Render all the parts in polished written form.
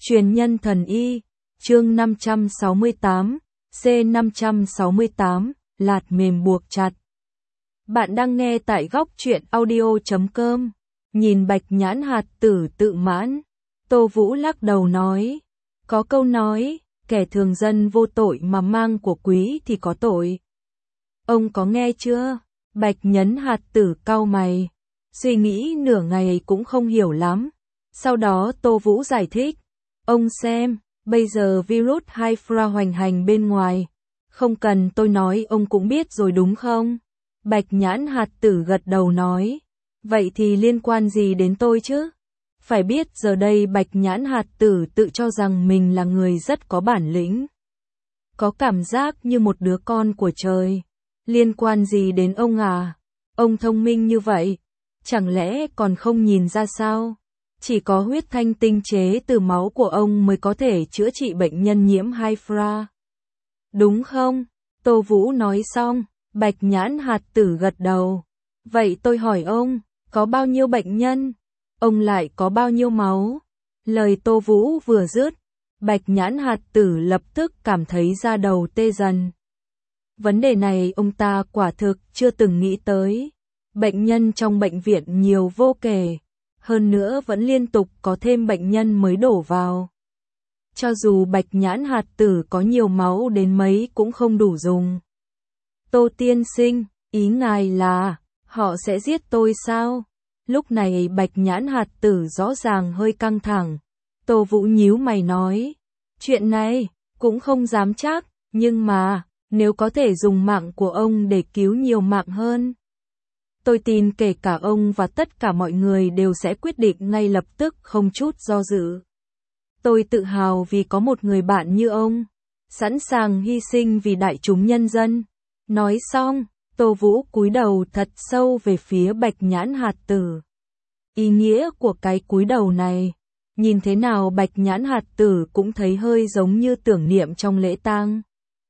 Truyền nhân thần y, chương 568, C568, lạt mềm buộc chặt. Bạn đang nghe tại góc truyện audio.com. Nhìn bạch nhãn hạt tử tự mãn, Tô Vũ lắc đầu nói. Có câu nói, kẻ thường dân vô tội mà mang của quý thì có tội. Ông có nghe chưa? Bạch nhấn hạt tử cau mày, suy nghĩ nửa ngày cũng không hiểu lắm. Sau đó Tô Vũ giải thích. Ông xem, bây giờ virus Hydra hoành hành bên ngoài. Không cần tôi nói ông cũng biết rồi đúng không? Bạch nhãn hạt tử gật đầu nói. Vậy thì liên quan gì đến tôi chứ? Phải biết giờ đây bạch nhãn hạt tử tự cho rằng mình là người rất có bản lĩnh. Có cảm giác như một đứa con của trời. Liên quan gì đến ông à? Ông thông minh như vậy, chẳng lẽ còn không nhìn ra sao? Chỉ có huyết thanh tinh chế từ máu của ông mới có thể chữa trị bệnh nhân nhiễm Hydra. Đúng không? Tô Vũ nói xong, bạch nhãn hạt tử gật đầu. Vậy tôi hỏi ông, có bao nhiêu bệnh nhân? Ông lại có bao nhiêu máu? Lời Tô Vũ vừa dứt, bạch nhãn hạt tử lập tức cảm thấy da đầu tê dần. Vấn đề này ông ta quả thực chưa từng nghĩ tới. Bệnh nhân trong bệnh viện nhiều vô kể. Hơn nữa vẫn liên tục có thêm bệnh nhân mới đổ vào. Cho dù bạch nhãn hạt tử có nhiều máu đến mấy cũng không đủ dùng. Tô tiên sinh, ý ngài là, họ sẽ giết tôi sao? Lúc này bạch nhãn hạt tử rõ ràng hơi căng thẳng. Tô Vũ nhíu mày nói, chuyện này, cũng không dám chắc, nhưng mà, nếu có thể dùng mạng của ông để cứu nhiều mạng hơn. Tôi tin kể cả ông và tất cả mọi người đều sẽ quyết định ngay lập tức không chút do dự. Tôi tự hào vì có một người bạn như ông, sẵn sàng hy sinh vì đại chúng nhân dân. Nói xong, Tô Vũ cúi đầu thật sâu về phía bạch nhãn hạt tử. Ý nghĩa của cái cúi đầu này, nhìn thế nào bạch nhãn hạt tử cũng thấy hơi giống như tưởng niệm trong lễ tang.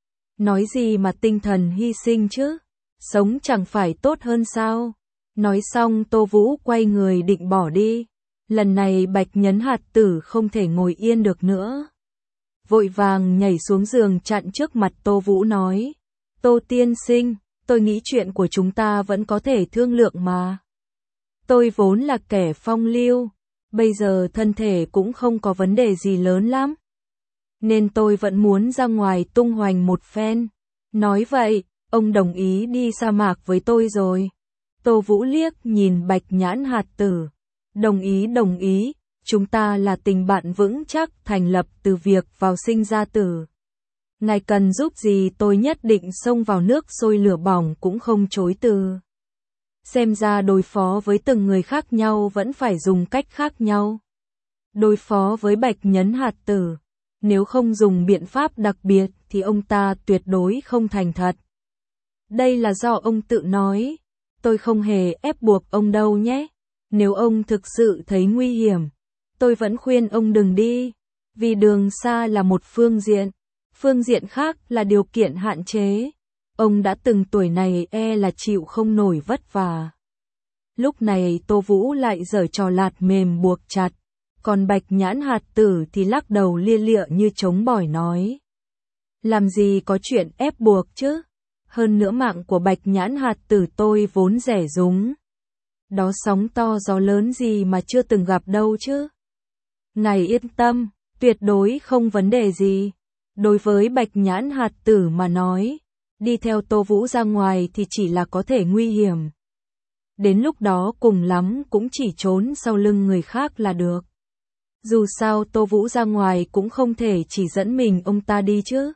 Nói gì mà tinh thần hy sinh chứ? Sống chẳng phải tốt hơn sao? Nói xong Tô Vũ quay người định bỏ đi. Lần này bạch nhấn hạt tử không thể ngồi yên được nữa. Vội vàng nhảy xuống giường chặn trước mặt Tô Vũ nói. Tô tiên sinh, tôi nghĩ chuyện của chúng ta vẫn có thể thương lượng mà. Tôi vốn là kẻ phong lưu, bây giờ thân thể cũng không có vấn đề gì lớn lắm. Nên tôi vẫn muốn ra ngoài tung hoành một phen. Nói vậy, ông đồng ý đi sa mạc với tôi rồi. Tô Vũ liếc nhìn bạch nhãn hạt tử. Đồng ý, chúng ta là tình bạn vững chắc thành lập từ việc vào sinh ra tử. Ngài cần giúp gì tôi nhất định xông vào nước sôi lửa bỏng cũng không chối từ. Xem ra đối phó với từng người khác nhau vẫn phải dùng cách khác nhau. Đối phó với bạch nhấn hạt tử, nếu không dùng biện pháp đặc biệt thì ông ta tuyệt đối không thành thật. Đây là do ông tự nói, tôi không hề ép buộc ông đâu nhé. Nếu ông thực sự thấy nguy hiểm, tôi vẫn khuyên ông đừng đi, vì đường xa là một phương diện khác là điều kiện hạn chế. Ông đã từng tuổi này là chịu không nổi vất vả. Lúc này Tô Vũ lại giở trò lạt mềm buộc chặt, còn bạch nhãn hạt tử thì lắc đầu lia lịa như trống bỏi nói. Làm gì có chuyện ép buộc chứ? Hơn nữa mạng của bạch nhãn hạt tử tôi vốn rẻ rúng. Đó sóng to gió lớn gì mà chưa từng gặp đâu chứ. Ngài yên tâm, tuyệt đối không vấn đề gì. Đối với bạch nhãn hạt tử mà nói, đi theo Tô Vũ ra ngoài thì chỉ là có thể nguy hiểm. Đến lúc đó cùng lắm cũng chỉ trốn sau lưng người khác là được. Dù sao Tô Vũ ra ngoài cũng không thể chỉ dẫn mình ông ta đi chứ.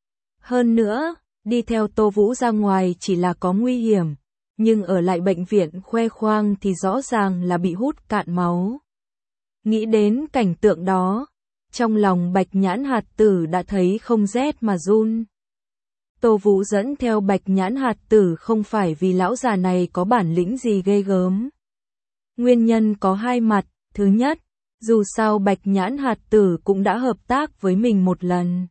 Hơn nữa, đi theo Tô Vũ ra ngoài chỉ là có nguy hiểm, nhưng ở lại bệnh viện khoe khoang thì rõ ràng là bị hút cạn máu. Nghĩ đến cảnh tượng đó, trong lòng bạch nhãn hạt tử đã thấy không rét mà run. Tô Vũ dẫn theo bạch nhãn hạt tử không phải vì lão già này có bản lĩnh gì ghê gớm. Nguyên nhân có hai mặt, thứ nhất, dù sao bạch nhãn hạt tử cũng đã hợp tác với mình một lần.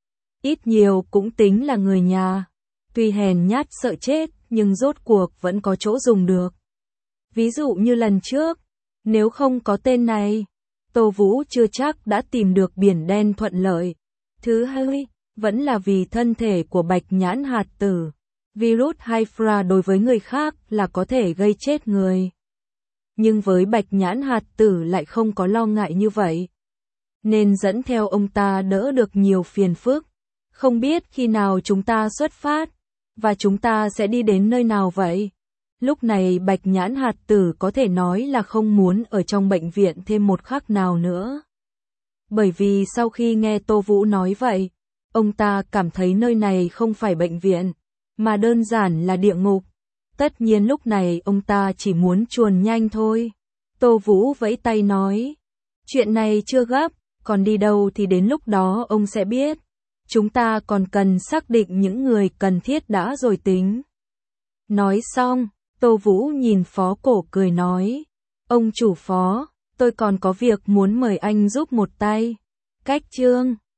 Ít nhiều cũng tính là người nhà, tuy hèn nhát sợ chết nhưng rốt cuộc vẫn có chỗ dùng được. Ví dụ như lần trước, nếu không có tên này, Tô Vũ chưa chắc đã tìm được biển đen thuận lợi. Thứ hai, vẫn là vì thân thể của bạch nhãn hạt tử. Virus Hydra đối với người khác là có thể gây chết người. Nhưng với bạch nhãn hạt tử lại không có lo ngại như vậy. Nên dẫn theo ông ta đỡ được nhiều phiền phức. Không biết khi nào chúng ta xuất phát, và chúng ta sẽ đi đến nơi nào vậy? Lúc này bạch nhãn hạt tử có thể nói là không muốn ở trong bệnh viện thêm một khắc nào nữa. Bởi vì sau khi nghe Tô Vũ nói vậy, ông ta cảm thấy nơi này không phải bệnh viện, mà đơn giản là địa ngục. Tất nhiên lúc này ông ta chỉ muốn chuồn nhanh thôi. Tô Vũ vẫy tay nói, chuyện này chưa gấp, còn đi đâu thì đến lúc đó ông sẽ biết. Chúng ta còn cần xác định những người cần thiết đã rồi tính. Nói xong, Tô Vũ nhìn Phó Cổ cười nói, ông chủ Phó, tôi còn có việc muốn mời anh giúp một tay. Cách chương